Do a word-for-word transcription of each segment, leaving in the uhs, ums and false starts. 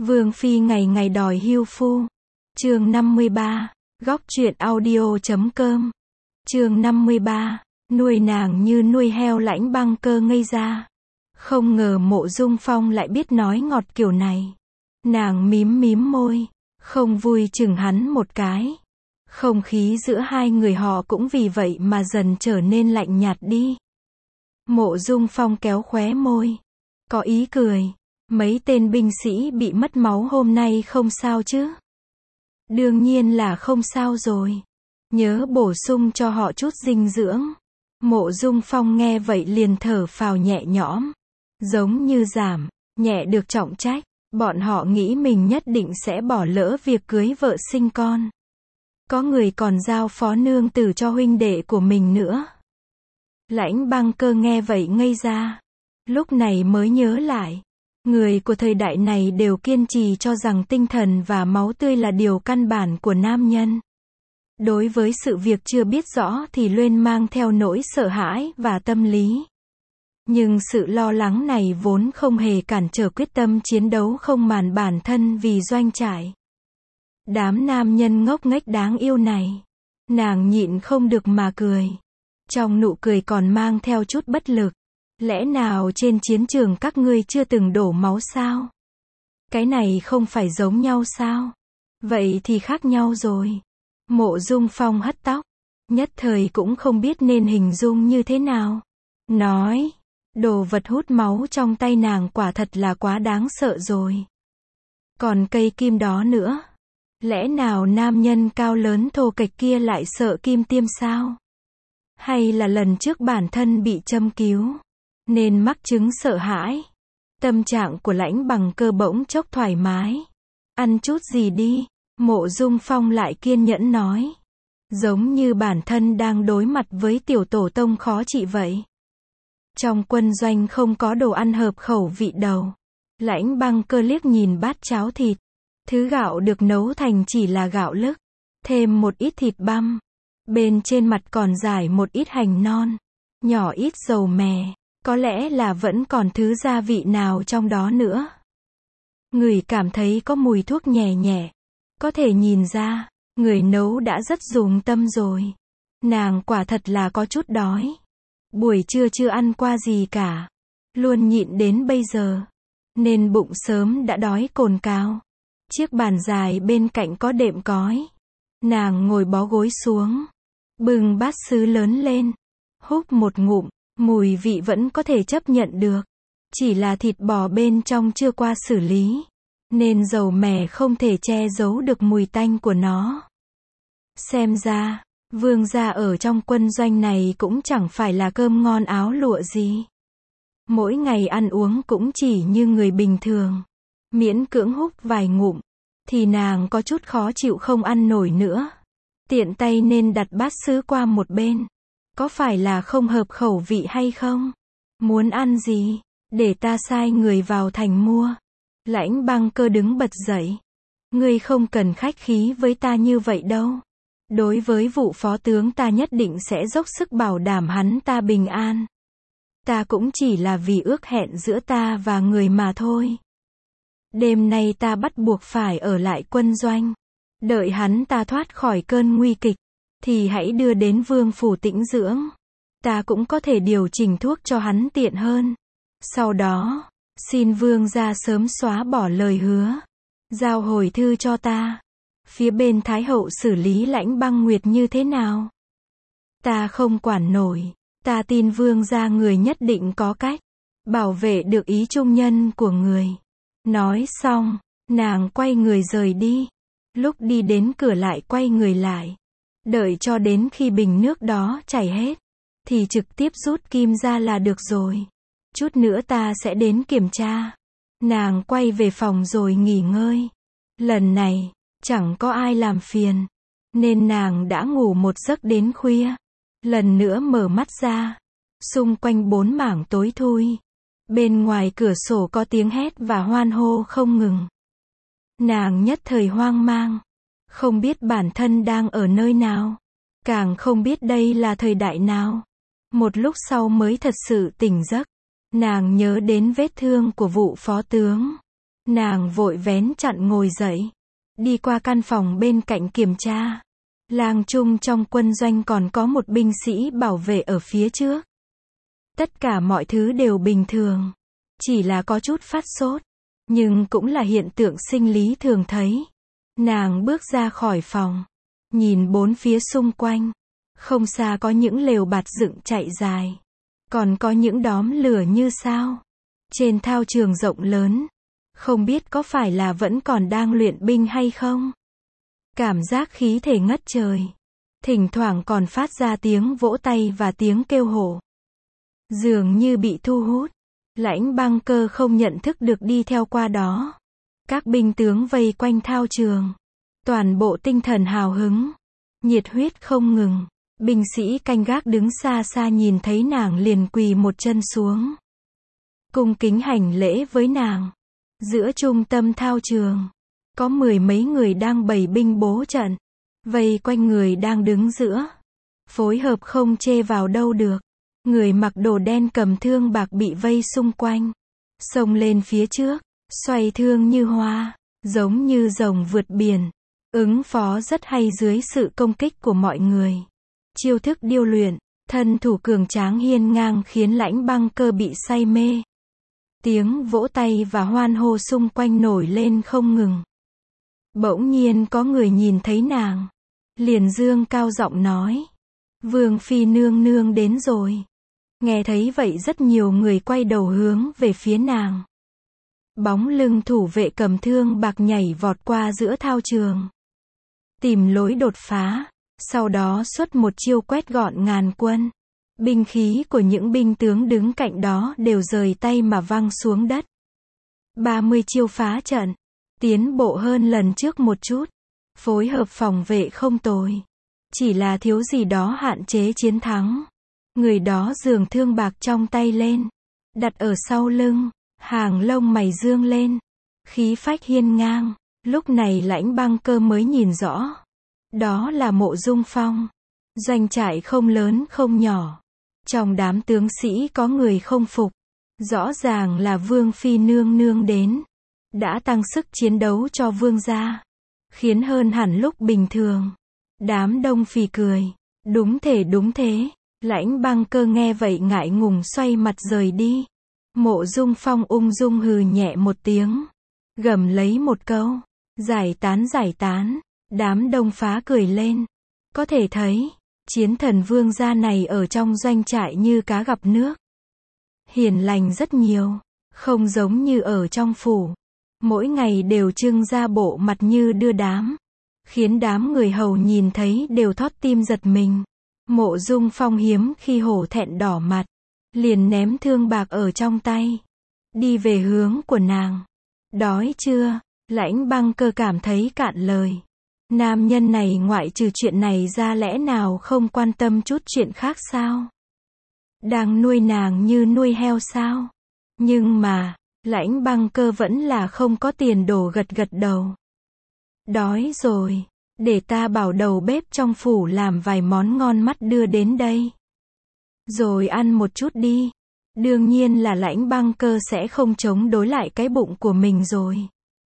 Vương phi ngày ngày đòi hưu phu. Chương năm mươi ba, góc truyện audio chấm com. Chương năm mươi ba, nuôi nàng như nuôi heo. Lãnh Băng Cơ ngây ra. Không ngờ Mộ Dung Phong lại biết nói ngọt kiểu này. Nàng mím mím môi, không vui chừng hắn một cái. Không khí giữa hai người họ cũng vì vậy mà dần trở nên lạnh nhạt đi. Mộ Dung Phong kéo khóe môi, có ý cười. Mấy tên binh sĩ bị mất máu hôm nay không sao chứ? Đương nhiên là không sao rồi. Nhớ bổ sung cho họ chút dinh dưỡng. Mộ Dung Phong nghe vậy liền thở phào nhẹ nhõm. Giống như giảm, nhẹ được trọng trách. Bọn họ nghĩ mình nhất định sẽ bỏ lỡ việc cưới vợ sinh con. Có người còn giao phó nương tử cho huynh đệ của mình nữa. Lãnh Băng Cơ nghe vậy ngây ra. Lúc này mới nhớ lại. Người của thời đại này đều kiên trì cho rằng tinh thần và máu tươi là điều căn bản của nam nhân. Đối với sự việc chưa biết rõ thì luôn mang theo nỗi sợ hãi và tâm lý. Nhưng sự lo lắng này vốn không hề cản trở quyết tâm chiến đấu không màn bản thân vì doanh trại. Đám nam nhân ngốc nghếch đáng yêu này. Nàng nhịn không được mà cười. Trong nụ cười còn mang theo chút bất lực. Lẽ nào trên chiến trường các ngươi chưa từng đổ máu sao? Cái này không phải giống nhau sao? Vậy thì khác nhau rồi. Mộ Dung Phong hất tóc. Nhất thời cũng không biết nên hình dung như thế nào. Nói, đồ vật hút máu trong tay nàng quả thật là quá đáng sợ rồi. Còn cây kim đó nữa. Lẽ nào nam nhân cao lớn thô kệch kia lại sợ kim tiêm sao? Hay là lần trước bản thân bị châm cứu, nên mắc chứng sợ hãi? Tâm trạng của Lãnh Băng Cơ bỗng chốc thoải mái. Ăn chút gì đi, Mộ Dung Phong lại kiên nhẫn nói. Giống như bản thân đang đối mặt với tiểu tổ tông khó trị vậy. Trong quân doanh không có đồ ăn hợp khẩu vị đâu. Lãnh Băng Cơ liếc nhìn bát cháo thịt. Thứ gạo được nấu thành chỉ là gạo lứt, thêm một ít thịt băm. Bên trên mặt còn rải một ít hành non, nhỏ ít dầu mè. Có lẽ là vẫn còn thứ gia vị nào trong đó nữa. Người cảm thấy có mùi thuốc nhẹ nhẹ. Có thể nhìn ra, người nấu đã rất dùng tâm rồi. Nàng quả thật là có chút đói. Buổi trưa chưa ăn qua gì cả. Luôn nhịn đến bây giờ. Nên bụng sớm đã đói cồn cào. Chiếc bàn dài bên cạnh có đệm cói. Nàng ngồi bó gối xuống. Bưng bát sứ lớn lên. Húp một ngụm. Mùi vị vẫn có thể chấp nhận được. Chỉ là thịt bò bên trong chưa qua xử lý. Nên dầu mè không thể che giấu được mùi tanh của nó. Xem ra, vương gia ở trong quân doanh này cũng chẳng phải là cơm ngon áo lụa gì. Mỗi ngày ăn uống cũng chỉ như người bình thường. Miễn cưỡng húp vài ngụm, thì nàng có chút khó chịu không ăn nổi nữa. Tiện tay nên đặt bát sứ qua một bên. Có phải là không hợp khẩu vị hay không? Muốn ăn gì? Để ta sai người vào thành mua. Lãnh Băng Cơ đứng bật dậy. Ngươi không cần khách khí với ta như vậy đâu. Đối với vụ phó tướng ta nhất định sẽ dốc sức bảo đảm hắn ta bình an. Ta cũng chỉ là vì ước hẹn giữa ta và người mà thôi. Đêm nay ta bắt buộc phải ở lại quân doanh. Đợi hắn ta thoát khỏi cơn nguy kịch, thì hãy đưa đến vương phủ tĩnh dưỡng. Ta cũng có thể điều chỉnh thuốc cho hắn tiện hơn. Sau đó, xin vương gia sớm xóa bỏ lời hứa. Giao hồi thư cho ta. Phía bên Thái hậu xử lý Lãnh Băng Nguyệt như thế nào? Ta không quản nổi. Ta tin vương gia người nhất định có cách bảo vệ được ý trung nhân của người. Nói xong, nàng quay người rời đi. Lúc đi đến cửa lại quay người lại. Đợi cho đến khi bình nước đó chảy hết, thì trực tiếp rút kim ra là được rồi. Chút nữa ta sẽ đến kiểm tra. Nàng quay về phòng rồi nghỉ ngơi. Lần này, chẳng có ai làm phiền. Nên nàng đã ngủ một giấc đến khuya. Lần nữa mở mắt ra. Xung quanh bốn mảng tối thui. Bên ngoài cửa sổ có tiếng hét và hoan hô không ngừng. Nàng nhất thời hoang mang. Không biết bản thân đang ở nơi nào. Càng không biết đây là thời đại nào. Một lúc sau mới thật sự tỉnh giấc. Nàng nhớ đến vết thương của vụ phó tướng. Nàng vội vén chặn ngồi dậy, đi qua căn phòng bên cạnh kiểm tra. Lang trung trong quân doanh còn có một binh sĩ bảo vệ ở phía trước. Tất cả mọi thứ đều bình thường, chỉ là có chút phát sốt, nhưng cũng là hiện tượng sinh lý thường thấy. Nàng bước ra khỏi phòng, nhìn bốn phía xung quanh, không xa có những lều bạt dựng chạy dài, còn có những đóm lửa như sao. Trên thao trường rộng lớn, không biết có phải là vẫn còn đang luyện binh hay không. Cảm giác khí thể ngất trời, thỉnh thoảng còn phát ra tiếng vỗ tay và tiếng kêu hổ. Dường như bị thu hút, Lãnh Băng Cơ không nhận thức được đi theo qua đó. Các binh tướng vây quanh thao trường, toàn bộ tinh thần hào hứng, nhiệt huyết không ngừng. Binh sĩ canh gác đứng xa xa nhìn thấy nàng liền quỳ một chân xuống, cung kính hành lễ với nàng. Giữa trung tâm thao trường, có mười mấy người đang bày binh bố trận, vây quanh người đang đứng giữa, phối hợp không chê vào đâu được. Người mặc đồ đen cầm thương bạc bị vây xung quanh, xông lên phía trước, xoay thương như hoa, giống như rồng vượt biển, ứng phó rất hay dưới sự công kích của mọi người. Chiêu thức điêu luyện, thân thủ cường tráng hiên ngang khiến Lãnh Băng Cơ bị say mê. Tiếng vỗ tay và hoan hô xung quanh nổi lên không ngừng. Bỗng nhiên có người nhìn thấy nàng, liền dương cao giọng nói: Vương phi nương nương đến rồi. Nghe thấy vậy rất nhiều người quay đầu hướng về phía nàng. Bóng lưng thủ vệ cầm thương bạc nhảy vọt qua giữa thao trường, tìm lối đột phá, sau đó xuất một chiêu quét gọn ngàn quân. Binh khí của những binh tướng đứng cạnh đó đều rời tay mà văng xuống đất. ba mươi chiêu phá trận, tiến bộ hơn lần trước một chút, phối hợp phòng vệ không tồi, chỉ là thiếu gì đó hạn chế chiến thắng. Người đó giương thương bạc trong tay lên, đặt ở sau lưng, hàng lông mày dương lên, khí phách hiên ngang. Lúc này Lãnh Băng Cơ mới nhìn rõ, đó là Mộ Dung Phong. Doanh trại không lớn không nhỏ, trong đám tướng sĩ có người không phục, rõ ràng là Vương phi nương nương đến, đã tăng sức chiến đấu cho vương gia, khiến hơn hẳn lúc bình thường. Đám đông phì cười, đúng thế đúng thế. Lãnh Băng Cơ nghe vậy ngại ngùng xoay mặt rời đi. Mộ Dung Phong ung dung hừ nhẹ một tiếng, gầm lấy một câu: giải tán giải tán. Đám đông phá cười lên. Có thể thấy, chiến thần vương gia này ở trong doanh trại như cá gặp nước, hiền lành rất nhiều, không giống như ở trong phủ, mỗi ngày đều trưng ra bộ mặt như đưa đám, khiến đám người hầu nhìn thấy đều thót tim giật mình. Mộ Dung Phong hiếm khi hổ thẹn đỏ mặt, liền ném thương bạc ở trong tay, đi về hướng của nàng. Đói chưa? Lãnh Băng Cơ cảm thấy cạn lời. Nam nhân này ngoại trừ chuyện này ra lẽ nào không quan tâm chút chuyện khác sao? Đang nuôi nàng như nuôi heo sao? Nhưng mà, Lãnh Băng Cơ vẫn là không có tiền đồ gật gật đầu. Đói rồi, để ta bảo đầu bếp trong phủ làm vài món ngon mắt đưa đến đây. Rồi ăn một chút đi. Đương nhiên là Lãnh Băng Cơ sẽ không chống đối lại cái bụng của mình rồi.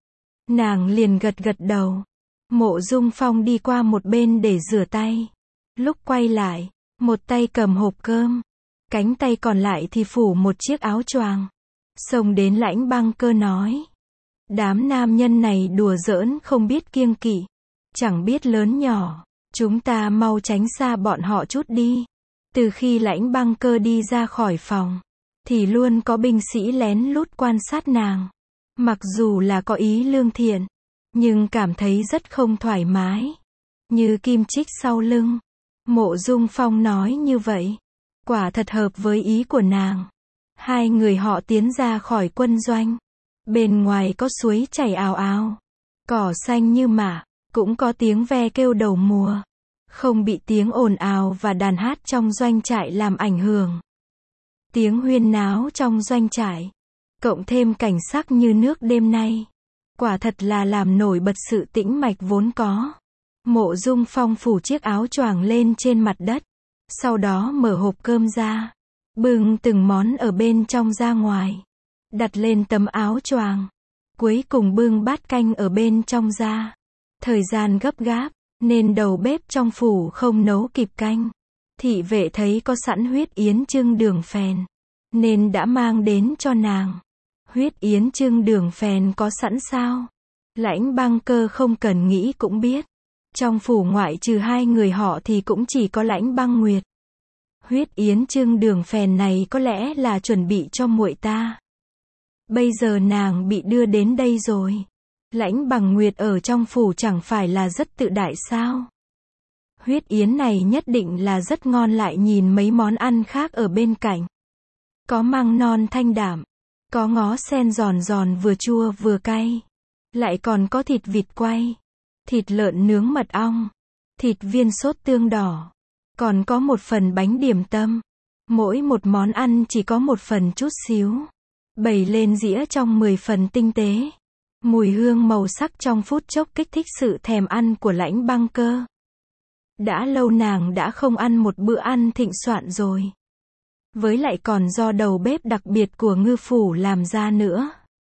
Nàng liền gật gật đầu. Mộ Dung Phong đi qua một bên để rửa tay. Lúc quay lại, một tay cầm hộp cơm, cánh tay còn lại thì phủ một chiếc áo choàng. Xông đến Lãnh Băng Cơ nói: đám nam nhân này đùa giỡn không biết kiêng kỵ, chẳng biết lớn nhỏ, chúng ta mau tránh xa bọn họ chút đi. Từ khi Lãnh Băng Cơ đi ra khỏi phòng, thì luôn có binh sĩ lén lút quan sát nàng. Mặc dù là có ý lương thiện, nhưng cảm thấy rất không thoải mái, như kim chích sau lưng. Mộ Dung Phong nói như vậy, quả thật hợp với ý của nàng. Hai người họ tiến ra khỏi quân doanh. Bên ngoài có suối chảy ào ào, cỏ xanh như mạ, cũng có tiếng ve kêu đầu mùa, không bị tiếng ồn ào và đàn hát trong doanh trại làm ảnh hưởng. Tiếng huyên náo trong doanh trại, cộng thêm cảnh sắc như nước đêm nay, quả thật là làm nổi bật sự tĩnh mạch vốn có. Mộ Dung Phong phủ chiếc áo choàng lên trên mặt đất, sau đó mở hộp cơm ra, bưng từng món ở bên trong ra ngoài, đặt lên tấm áo choàng. Cuối cùng bưng bát canh ở bên trong ra. Thời gian gấp gáp, nên đầu bếp trong phủ không nấu kịp canh. Thị vệ thấy có sẵn huyết yến chưng đường phèn, nên đã mang đến cho nàng. Huyết yến chưng đường phèn có sẵn sao? Lãnh Băng Cơ không cần nghĩ cũng biết. Trong phủ ngoại trừ hai người họ thì cũng chỉ có Lãnh Băng Nguyệt. Huyết yến chưng đường phèn này có lẽ là chuẩn bị cho muội ta. Bây giờ nàng bị đưa đến đây rồi. Lãnh Bằng Nguyệt ở trong phủ chẳng phải là rất tự đại sao? Huyết yến này nhất định là rất ngon, lại nhìn mấy món ăn khác ở bên cạnh. Có măng non thanh đạm, có ngó sen giòn giòn vừa chua vừa cay. Lại còn có thịt vịt quay, thịt lợn nướng mật ong, thịt viên sốt tương đỏ. Còn có một phần bánh điểm tâm. Mỗi một món ăn chỉ có một phần chút xíu. Bày lên dĩa trong mười phần tinh tế. Mùi hương màu sắc trong phút chốc kích thích sự thèm ăn của Lãnh Băng Cơ. Đã lâu nàng đã không ăn một bữa ăn thịnh soạn rồi. Với lại còn do đầu bếp đặc biệt của ngư phủ làm ra nữa.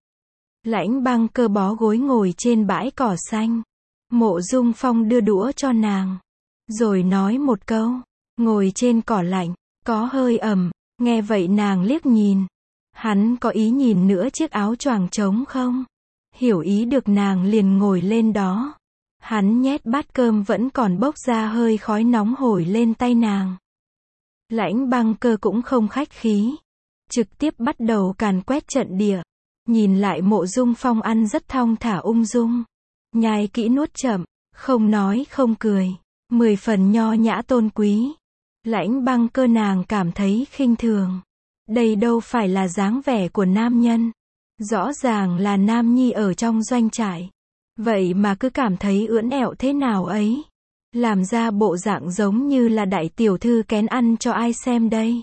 Lãnh Băng Cơ bó gối ngồi trên bãi cỏ xanh. Mộ Dung Phong đưa đũa cho nàng. Rồi nói một câu. Ngồi trên cỏ lạnh, có hơi ẩm. Nghe vậy nàng liếc nhìn. Hắn có ý nhìn nữa chiếc áo choàng trống không? Hiểu ý được nàng liền ngồi lên đó. Hắn nhét bát cơm vẫn còn bốc ra hơi khói nóng hổi lên tay nàng. Lãnh Băng Cơ cũng không khách khí. Trực tiếp bắt đầu càn quét trận địa. Nhìn lại Mộ Dung Phong ăn rất thong thả ung dung. Nhai kỹ nuốt chậm, không nói không cười. Mười phần nho nhã tôn quý. Lãnh Băng Cơ nàng cảm thấy khinh thường. Đây đâu phải là dáng vẻ của nam nhân. Rõ ràng là nam nhi ở trong doanh trại. Vậy mà cứ cảm thấy ưỡn ẹo thế nào ấy. Làm ra bộ dạng giống như là đại tiểu thư kén ăn cho ai xem đây.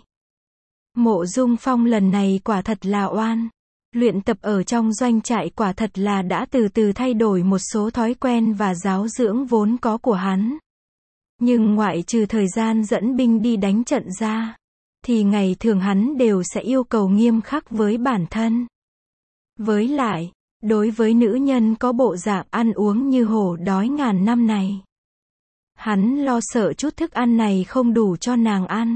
Mộ Dung Phong lần này quả thật là oan. Luyện tập ở trong doanh trại quả thật là đã từ từ thay đổi một số thói quen và giáo dưỡng vốn có của hắn. Nhưng ngoại trừ thời gian dẫn binh đi đánh trận ra, thì ngày thường hắn đều sẽ yêu cầu nghiêm khắc với bản thân. Với lại, đối với nữ nhân có bộ dạng ăn uống như hổ đói ngàn năm này, hắn lo sợ chút thức ăn này không đủ cho nàng ăn.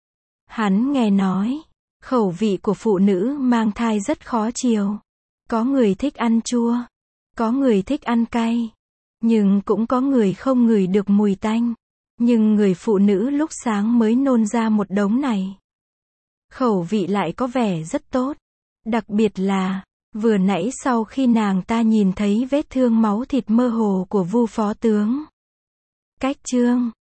Hắn nghe nói, khẩu vị của phụ nữ mang thai rất khó chiều. Có người thích ăn chua, có người thích ăn cay, nhưng cũng có người không ngửi được mùi tanh. Nhưng người phụ nữ lúc sáng mới nôn ra một đống này. Khẩu vị lại có vẻ rất tốt. Đặc biệt là, vừa nãy sau khi nàng ta nhìn thấy vết thương máu thịt mơ hồ của Vu phó tướng. Cách chương